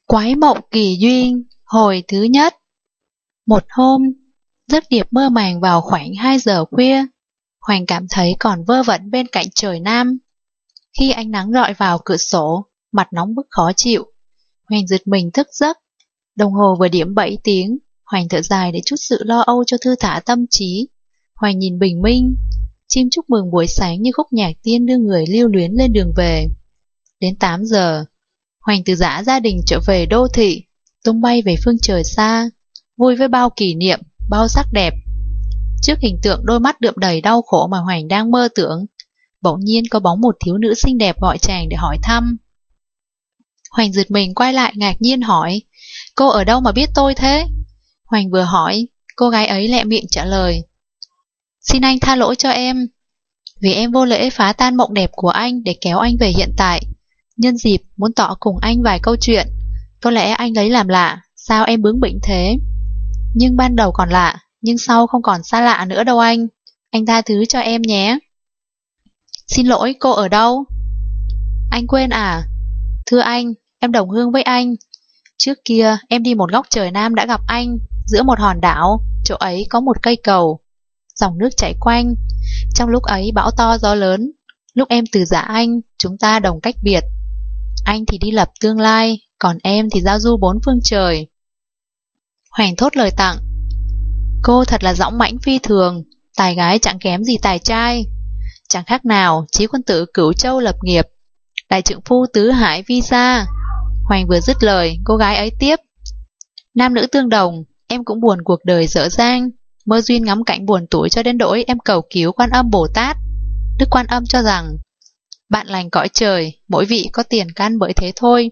Quái mộng kỳ duyên, hồi thứ nhất. Một hôm, giấc điệp mơ màng vào khoảng 2 giờ khuya, Hoành cảm thấy còn vơ vẩn bên cạnh trời Nam. Khi ánh nắng rọi vào cửa sổ, mặt nóng bức khó chịu, Hoành giật mình thức giấc. Đồng hồ vừa điểm 7 tiếng, Hoành thở dài để chút sự lo âu cho thư thả tâm trí. Hoành nhìn bình minh, chim chúc mừng buổi sáng như khúc nhạc tiên đưa người lưu luyến lên đường về. Đến 8 giờ, Hoành từ giã gia đình trở về đô thị, tung bay về phương trời xa, vui với bao kỷ niệm, bao sắc đẹp. Trước hình tượng đôi mắt đượm đầy đau khổ mà Hoành đang mơ tưởng, bỗng nhiên có bóng một thiếu nữ xinh đẹp gọi chàng để hỏi thăm. Hoành giật mình quay lại ngạc nhiên hỏi, cô ở đâu mà biết tôi thế? Hoành vừa hỏi, cô gái ấy lẹ miệng trả lời, xin anh tha lỗi cho em, vì em vô lễ phá tan mộng đẹp của anh để kéo anh về hiện tại. Nhân dịp muốn tỏ cùng anh vài câu chuyện, có lẽ anh lấy làm lạ, sao em bướng bỉnh thế? Nhưng ban đầu còn lạ, nhưng sau không còn xa lạ nữa đâu anh tha thứ cho em nhé. Xin lỗi, cô ở đâu? Anh quên à? Thưa anh, em đồng hương với anh. Trước kia em đi một góc trời Nam đã gặp anh, giữa một hòn đảo, chỗ ấy có một cây cầu, dòng nước chảy quanh. Trong lúc ấy bão to gió lớn, lúc em từ giã anh, chúng ta đồng cách biệt. Anh thì đi lập tương lai, còn em thì giao du bốn phương trời. Hoành thốt lời tặng. Cô thật là dõng mãnh phi thường, tài gái chẳng kém gì tài trai. Chẳng khác nào chí quân tử Cửu Châu lập nghiệp, đại trượng phu tứ hải vi gia. Hoành vừa dứt lời, cô gái ấy tiếp. Nam nữ tương đồng, em cũng buồn cuộc đời dở dang, mơ duyên ngắm cảnh buồn tủi cho đến nỗi em cầu cứu Quan Âm Bồ Tát. Đức Quan Âm cho rằng, bạn lành cõi trời, mỗi vị có tiền căn bởi thế thôi.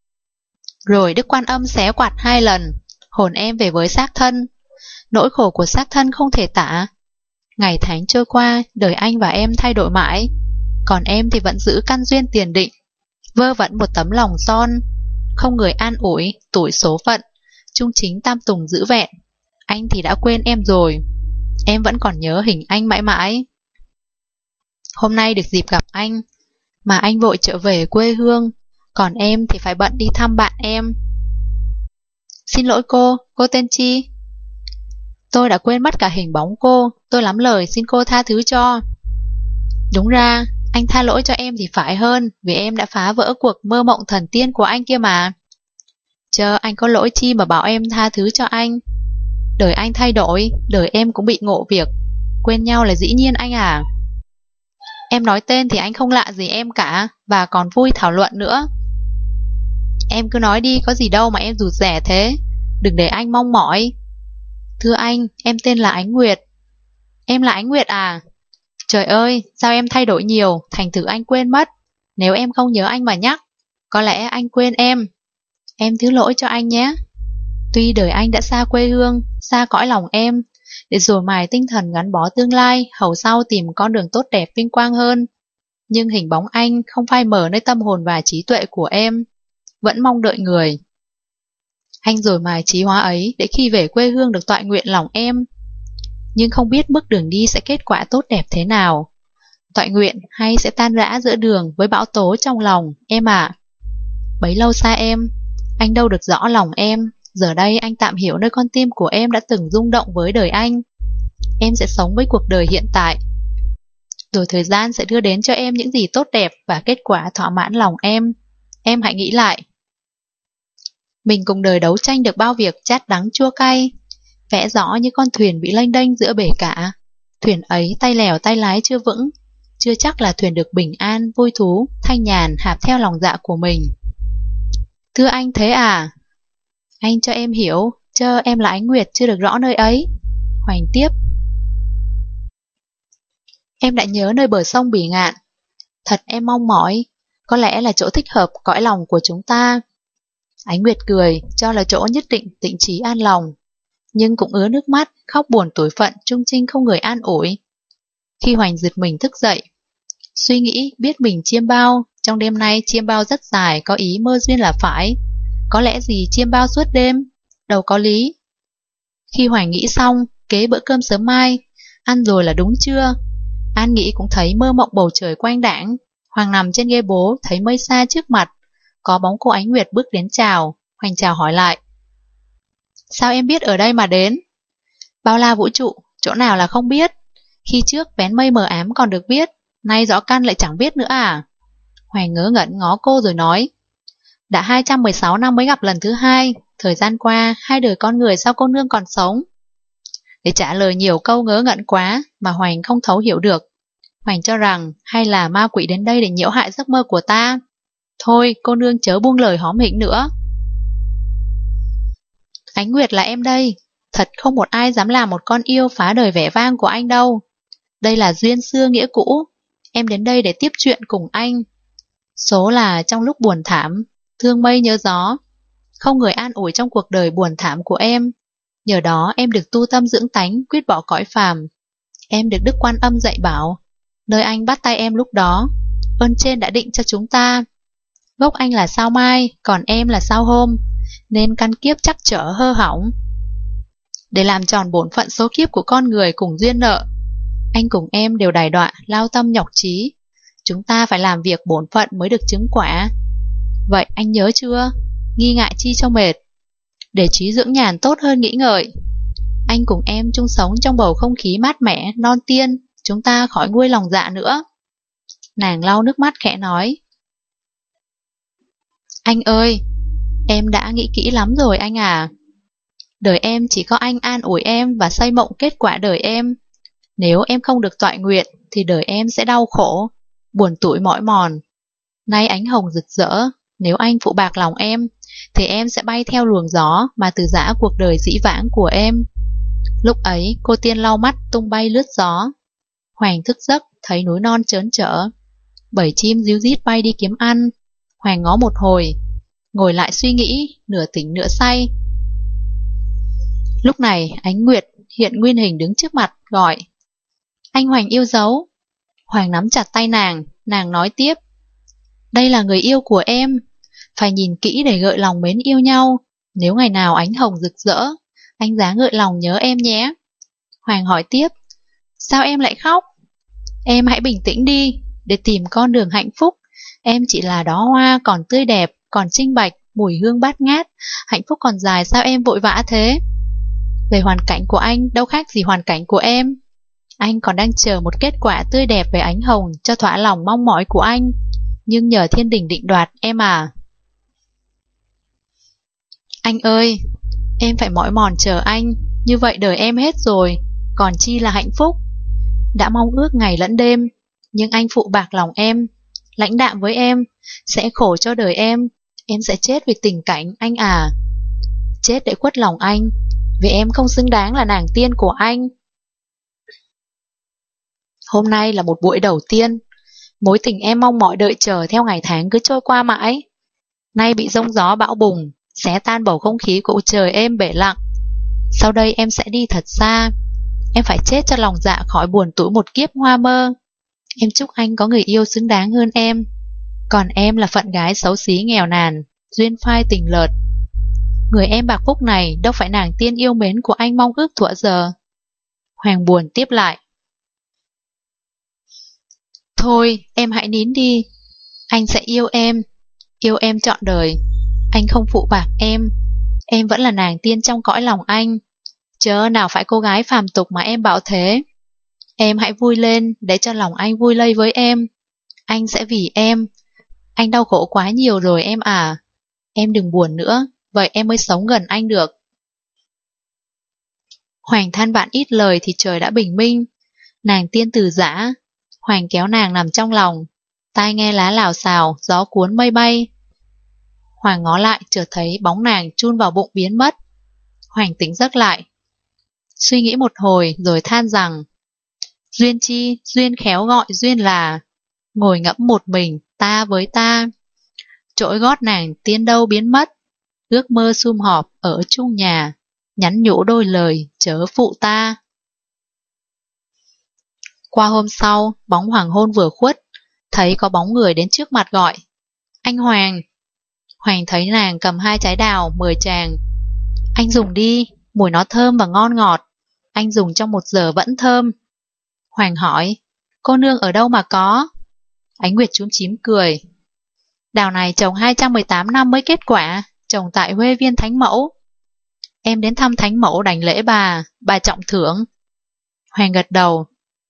Rồi Đức Quan Âm xé quạt 2 lần, hồn em về với xác thân. Nỗi khổ của xác thân không thể tả. Ngày tháng trôi qua, đời anh và em thay đổi mãi, còn em thì vẫn giữ căn duyên tiền định, vơ vẩn một tấm lòng son, không người an ủi, tuổi số phận, trung chính tam tùng giữ vẹn. Anh thì đã quên em rồi, em vẫn còn nhớ hình anh mãi mãi. Hôm nay được dịp gặp anh, mà anh vội trở về quê hương, còn em thì phải bận đi thăm bạn em. Xin lỗi cô tên chi? Tôi đã quên mất cả hình bóng cô, tôi lắm lời xin cô tha thứ cho. Đúng ra, anh tha lỗi cho em thì phải hơn, vì em đã phá vỡ cuộc mơ mộng thần tiên của anh kia mà. Chờ anh có lỗi chi mà bảo em tha thứ cho anh. Đời anh thay đổi, đời em cũng bị ngộ việc, quên nhau là dĩ nhiên anh à. Em nói tên thì anh không lạ gì em cả, và còn vui thảo luận nữa. Em cứ nói đi, có gì đâu mà em rụt rẻ thế, đừng để anh mong mỏi. Thưa anh, em tên là Ánh Nguyệt. Em là Ánh Nguyệt à? Trời ơi, sao em thay đổi nhiều, thành thử anh quên mất. Nếu em không nhớ anh mà nhắc, có lẽ anh quên em. Em thứ lỗi cho anh nhé. Tuy đời anh đã xa quê hương, xa cõi lòng em, để rồi mài tinh thần gắn bó tương lai, hầu sau tìm con đường tốt đẹp vinh quang hơn. Nhưng hình bóng anh không phai mờ nơi tâm hồn và trí tuệ của em, vẫn mong đợi người. Anh rồi mài trí hóa ấy để khi về quê hương được tọa nguyện lòng em. Nhưng không biết bước đường đi sẽ kết quả tốt đẹp thế nào, tọa nguyện hay sẽ tan rã giữa đường với bão tố trong lòng em ạ. Bấy lâu xa em, anh đâu được rõ lòng em. Giờ đây anh tạm hiểu nơi con tim của em đã từng rung động với đời anh. Em sẽ sống với cuộc đời hiện tại, rồi thời gian sẽ đưa đến cho em những gì tốt đẹp và kết quả thỏa mãn lòng em. Em hãy nghĩ lại. Mình cùng đời đấu tranh được bao việc chát đắng chua cay, vẽ rõ như con thuyền bị lênh đênh giữa bể cả. Thuyền ấy tay lèo tay lái chưa vững, chưa chắc là thuyền được bình an, vui thú, thanh nhàn hạp theo lòng dạ của mình. Thưa anh thế à? Anh cho em hiểu, chớ em là Ánh Nguyệt chưa được rõ nơi ấy. Hoành tiếp. Em đã nhớ nơi bờ sông Bỉ Ngạn. Thật em mong mỏi, có lẽ là chỗ thích hợp cõi lòng của chúng ta. Ánh Nguyệt cười, cho là chỗ nhất định tịnh trí an lòng, nhưng cũng ứa nước mắt, khóc buồn tủi phận trung trinh không người an ủi. Khi Hoành giật mình thức dậy, suy nghĩ biết mình chiêm bao, trong đêm nay chiêm bao rất dài, có ý mơ duyên là phải. Có lẽ gì chiêm bao suốt đêm, đâu có lý. Khi Hoành nghĩ xong, kế bữa cơm sớm mai, ăn rồi là đúng chưa? An nghĩ cũng thấy mơ mộng bầu trời quanh đãng. Hoàng nằm trên ghế bố, thấy mây xa trước mặt, có bóng cô Ánh Nguyệt bước đến chào. Hoành chào hỏi lại. Sao em biết ở đây mà đến? Bao la vũ trụ, chỗ nào là không biết? Khi trước vén mây mờ ám còn được biết, nay rõ căn lại chẳng biết nữa à? Hoành ngớ ngẩn ngó cô rồi nói. Đã 216 năm mới gặp lần thứ hai, thời gian qua hai đời con người sao cô nương còn sống? Để trả lời nhiều câu ngớ ngẩn quá mà Hoành không thấu hiểu được. Hoành cho rằng hay là ma quỷ đến đây để nhiễu hại giấc mơ của ta. Thôi cô nương chớ buông lời hóm hỉnh nữa. Ánh Nguyệt là em đây, thật không một ai dám làm một con yêu phá đời vẻ vang của anh đâu. Đây là duyên xưa nghĩa cũ, em đến đây để tiếp chuyện cùng anh. Số là trong lúc buồn thảm, thương mây nhớ gió, không người an ủi trong cuộc đời buồn thảm của em. Nhờ đó em được tu tâm dưỡng tánh, quyết bỏ cõi phàm. Em được Đức Quan Âm dạy bảo, nơi anh bắt tay em lúc đó, ơn trên đã định cho chúng ta. Gốc anh là sao mai, còn em là sao hôm, nên căn kiếp chắc trở hơ hỏng. Để làm tròn bổn phận số kiếp của con người cùng duyên nợ, anh cùng em đều đài đọa, lao tâm nhọc trí. Chúng ta phải làm việc bổn phận mới được chứng quả. Vậy anh nhớ chưa? Nghi ngại chi cho mệt, để trí dưỡng nhàn tốt hơn nghĩ ngợi. Anh cùng em chung sống trong bầu không khí mát mẻ, non tiên, chúng ta khỏi nguôi lòng dạ nữa. Nàng lau nước mắt khẽ nói. Anh ơi, em đã nghĩ kỹ lắm rồi anh à. Đời em chỉ có anh an ủi em và xây mộng kết quả đời em. Nếu em không được toại nguyện thì đời em sẽ đau khổ, buồn tủi mỏi mòn. Nay ánh hồng rực rỡ, nếu anh phụ bạc lòng em thì em sẽ bay theo luồng gió mà từ giã cuộc đời dĩ vãng của em. Lúc ấy cô tiên lau mắt tung bay lướt gió. Hoành thức giấc thấy núi non trớn trở, bầy chim ríu rít bay đi kiếm ăn. Hoành ngó một hồi, ngồi lại suy nghĩ, nửa tỉnh nửa say. Lúc này Ánh Nguyệt hiện nguyên hình đứng trước mặt, gọi. Anh Hoành yêu dấu. Hoành nắm chặt tay nàng nói tiếp. Đây là người yêu của em, phải nhìn kỹ để gợi lòng mến yêu nhau. Nếu ngày nào ánh hồng rực rỡ, anh giá gợi lòng nhớ em nhé. Hoành hỏi tiếp. Sao em lại khóc? Em hãy bình tĩnh đi, để tìm con đường hạnh phúc. Em chỉ là đóa hoa còn tươi đẹp, còn trinh bạch, mùi hương bát ngát. Hạnh phúc còn dài, sao em vội vã thế? Về hoàn cảnh của anh đâu khác gì hoàn cảnh của em. Anh còn đang chờ một kết quả tươi đẹp về ánh hồng cho thỏa lòng mong mỏi của anh. Nhưng nhờ thiên đình định đoạt em à. Anh ơi, em phải mỏi mòn chờ anh, như vậy đời em hết rồi, còn chi là hạnh phúc. Đã mong ước ngày lẫn đêm, nhưng anh phụ bạc lòng em, lãnh đạm với em, sẽ khổ cho đời em sẽ chết vì tình cảnh anh à. Chết để khuất lòng anh, vì em không xứng đáng là nàng tiên của anh. Hôm nay là một buổi đầu tiên, mối tình em mong mỏi đợi chờ theo ngày tháng cứ trôi qua mãi. Nay bị giông gió bão bùng, xé tan bầu không khí của trời êm bể lặng. Sau đây em sẽ đi thật xa, em phải chết cho lòng dạ khỏi buồn tủi một kiếp hoa mơ. Em chúc anh có người yêu xứng đáng hơn em, còn em là phận gái xấu xí nghèo nàn, duyên phai tình lợt. Người em bạc phúc này đâu phải nàng tiên yêu mến của anh mong ước thuở giờ. Hoàng buồn tiếp lại. Thôi em hãy nín đi, anh sẽ yêu em trọn đời. Anh không phụ bạc em vẫn là nàng tiên trong cõi lòng anh. Chớ nào phải cô gái phàm tục mà em bảo thế. Em hãy vui lên để cho lòng anh vui lây với em. Anh sẽ vì em. Anh đau khổ quá nhiều rồi em à. Em đừng buồn nữa, vậy em mới sống gần anh được. Hoành than vãn ít lời thì trời đã bình minh. Nàng tiên từ giã. Hoành kéo nàng nằm trong lòng, tai nghe lá lào xào, gió cuốn mây bay. Hoàng ngó lại chợt thấy bóng nàng chun vào bụng biến mất. Hoành tỉnh giấc lại, suy nghĩ một hồi rồi than rằng duyên chi, duyên khéo gọi duyên là. Ngồi ngẫm một mình, ta với ta. Trỗi gót nàng tiên đâu biến mất. Ước mơ sum họp ở chung nhà, nhắn nhủ đôi lời chớ phụ ta. Qua hôm sau, bóng hoàng hôn vừa khuất, thấy có bóng người đến trước mặt gọi. Anh Hoàng. Hoàng thấy nàng cầm 2 trái đào mời chàng. Anh dùng đi, mùi nó thơm và ngon ngọt. Anh dùng trong 1 giờ vẫn thơm. Hoàng hỏi, cô nương ở đâu mà có? Ánh Nguyệt chúm chím cười. Đào này trồng 218 năm mới kết quả, trồng tại Huê Viên Thánh Mẫu. Em đến thăm Thánh Mẫu đảnh lễ bà trọng thưởng. Hoàng gật đầu.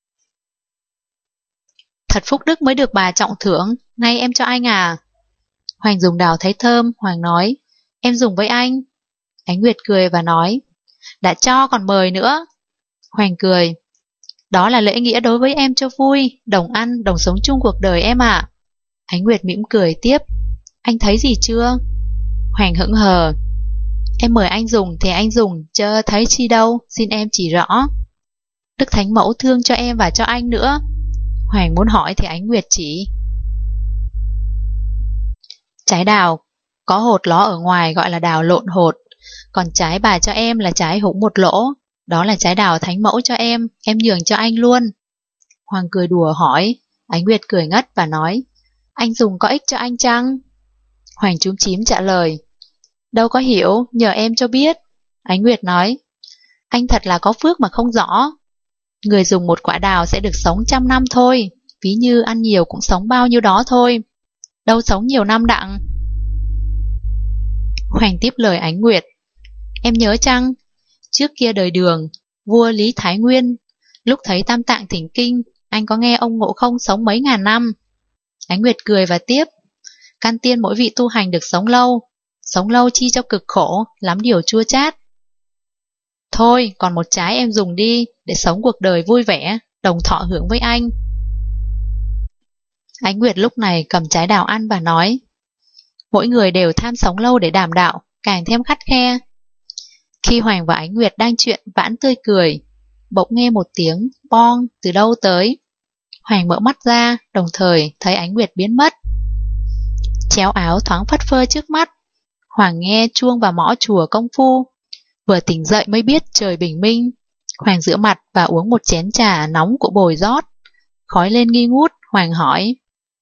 Thật phúc đức mới được bà trọng thưởng, nay em cho anh à? Hoàng dùng đào thấy thơm, Hoàng nói, em dùng với anh. Ánh Nguyệt cười và nói, đã cho còn mời nữa. Hoàng cười, đó là lễ nghĩa đối với em cho vui, đồng ăn, đồng sống chung cuộc đời em ạ. Ánh Nguyệt mỉm cười tiếp, anh thấy gì chưa? Hoàng hững hờ, em mời anh dùng thì anh dùng, chớ thấy chi đâu, xin em chỉ rõ. Đức Thánh Mẫu thương cho em và cho anh nữa. Hoàng muốn hỏi thì Ánh Nguyệt chỉ. Trái đào có hột ló ở ngoài gọi là đào lộn hột, còn trái bà cho em là trái hủng một lỗ, đó là trái đào Thánh Mẫu cho em nhường cho anh luôn. Hoàng cười đùa hỏi, Ánh Nguyệt cười ngất và nói, anh dùng có ích cho anh chăng? Hoàng chúm chím trả lời, đâu có hiểu, nhờ em cho biết. Ánh Nguyệt nói, anh thật là có phước mà không rõ. Người dùng một quả đào sẽ được sống 100 năm thôi, ví như ăn nhiều cũng sống bao nhiêu đó thôi, đâu sống nhiều năm đặng. Hoàng tiếp lời Ánh Nguyệt, em nhớ chăng, trước kia đời Đường, vua Lý Thái Nguyên, lúc thấy Tam Tạng thỉnh kinh, anh có nghe ông Ngộ Không sống mấy ngàn năm? Ánh Nguyệt cười và tiếp, căn tiên mỗi vị tu hành được sống lâu chi cho cực khổ, lắm điều chua chát. Thôi, còn một trái em dùng đi, để sống cuộc đời vui vẻ, đồng thọ hưởng với anh. Ánh Nguyệt lúc này cầm trái đào ăn và nói, mỗi người đều tham sống lâu để đảm đạo, càng thêm khắt khe. Khi Hoàng và Ánh Nguyệt đang chuyện vãn tươi cười, bỗng nghe một tiếng bong từ đâu tới. Hoàng mở mắt ra, đồng thời thấy Ánh Nguyệt biến mất. Chéo áo thoáng phất phơ trước mắt, Hoàng nghe chuông vào mõ chùa công phu. Vừa tỉnh dậy mới biết trời bình minh. Hoàng rửa mặt và uống một chén trà nóng của Bồi rót. Khói lên nghi ngút, Hoàng hỏi,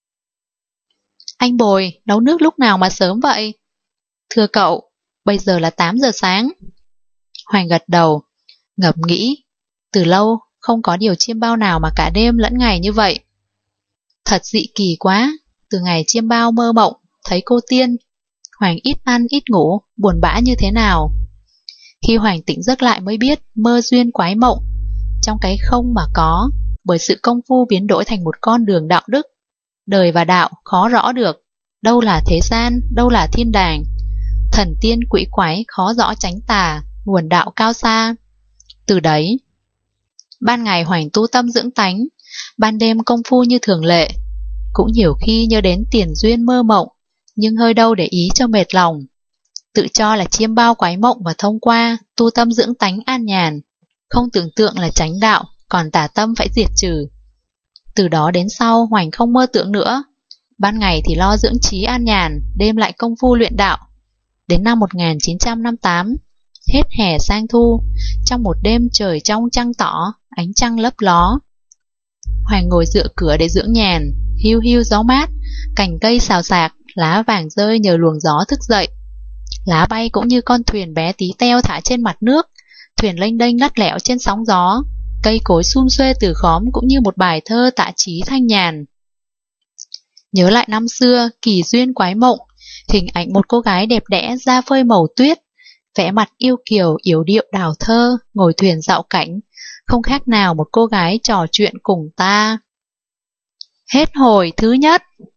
anh Bồi, nấu nước lúc nào mà sớm vậy? Thưa cậu, bây giờ là 8 giờ sáng. Hoàng gật đầu, ngẫm nghĩ, từ lâu không có điều chiêm bao nào mà cả đêm lẫn ngày như vậy. Thật dị kỳ quá, từ ngày chiêm bao mơ mộng, thấy cô tiên, Hoàng ít ăn ít ngủ, buồn bã như thế nào. Khi Hoàng tỉnh giấc lại mới biết mơ duyên quái mộng, trong cái không mà có, bởi sự công phu biến đổi thành một con đường đạo đức. Đời và đạo khó rõ được, đâu là thế gian, đâu là thiên đàng, thần tiên quỷ quái khó rõ tránh tà, nguồn đạo cao xa. Từ đấy, ban ngày Hoàng tu tâm dưỡng tánh, ban đêm công phu như thường lệ, cũng nhiều khi nhớ đến tiền duyên mơ mộng, nhưng hơi đâu để ý cho mệt lòng. Tự cho là chiêm bao quái mộng và thông qua tu tâm dưỡng tánh an nhàn, không tưởng tượng là chánh đạo, còn tà tâm phải diệt trừ. Từ đó đến sau Hoành không mơ tưởng nữa, ban ngày thì lo dưỡng trí an nhàn, đêm lại công phu luyện đạo. Đến năm 1958, hết hè sang thu, trong một đêm trời trong trăng tỏ, ánh trăng lấp ló, Hoành ngồi dựa cửa để dưỡng nhàn, hiu hiu gió mát, cành cây xào xạc, lá vàng rơi nhờ luồng gió thức dậy. Lá bay cũng như con thuyền bé tí teo thả trên mặt nước, thuyền lênh đênh lắt lẻo trên sóng gió, cây cối sum xuê từ khóm cũng như một bài thơ tạ trí thanh nhàn. Nhớ lại năm xưa, kỳ duyên quái mộng, hình ảnh một cô gái đẹp đẽ da phơi màu tuyết, vẽ mặt yêu kiều yểu điệu đào thơ, ngồi thuyền dạo cảnh, không khác nào một cô gái trò chuyện cùng ta. Hết hồi thứ nhất.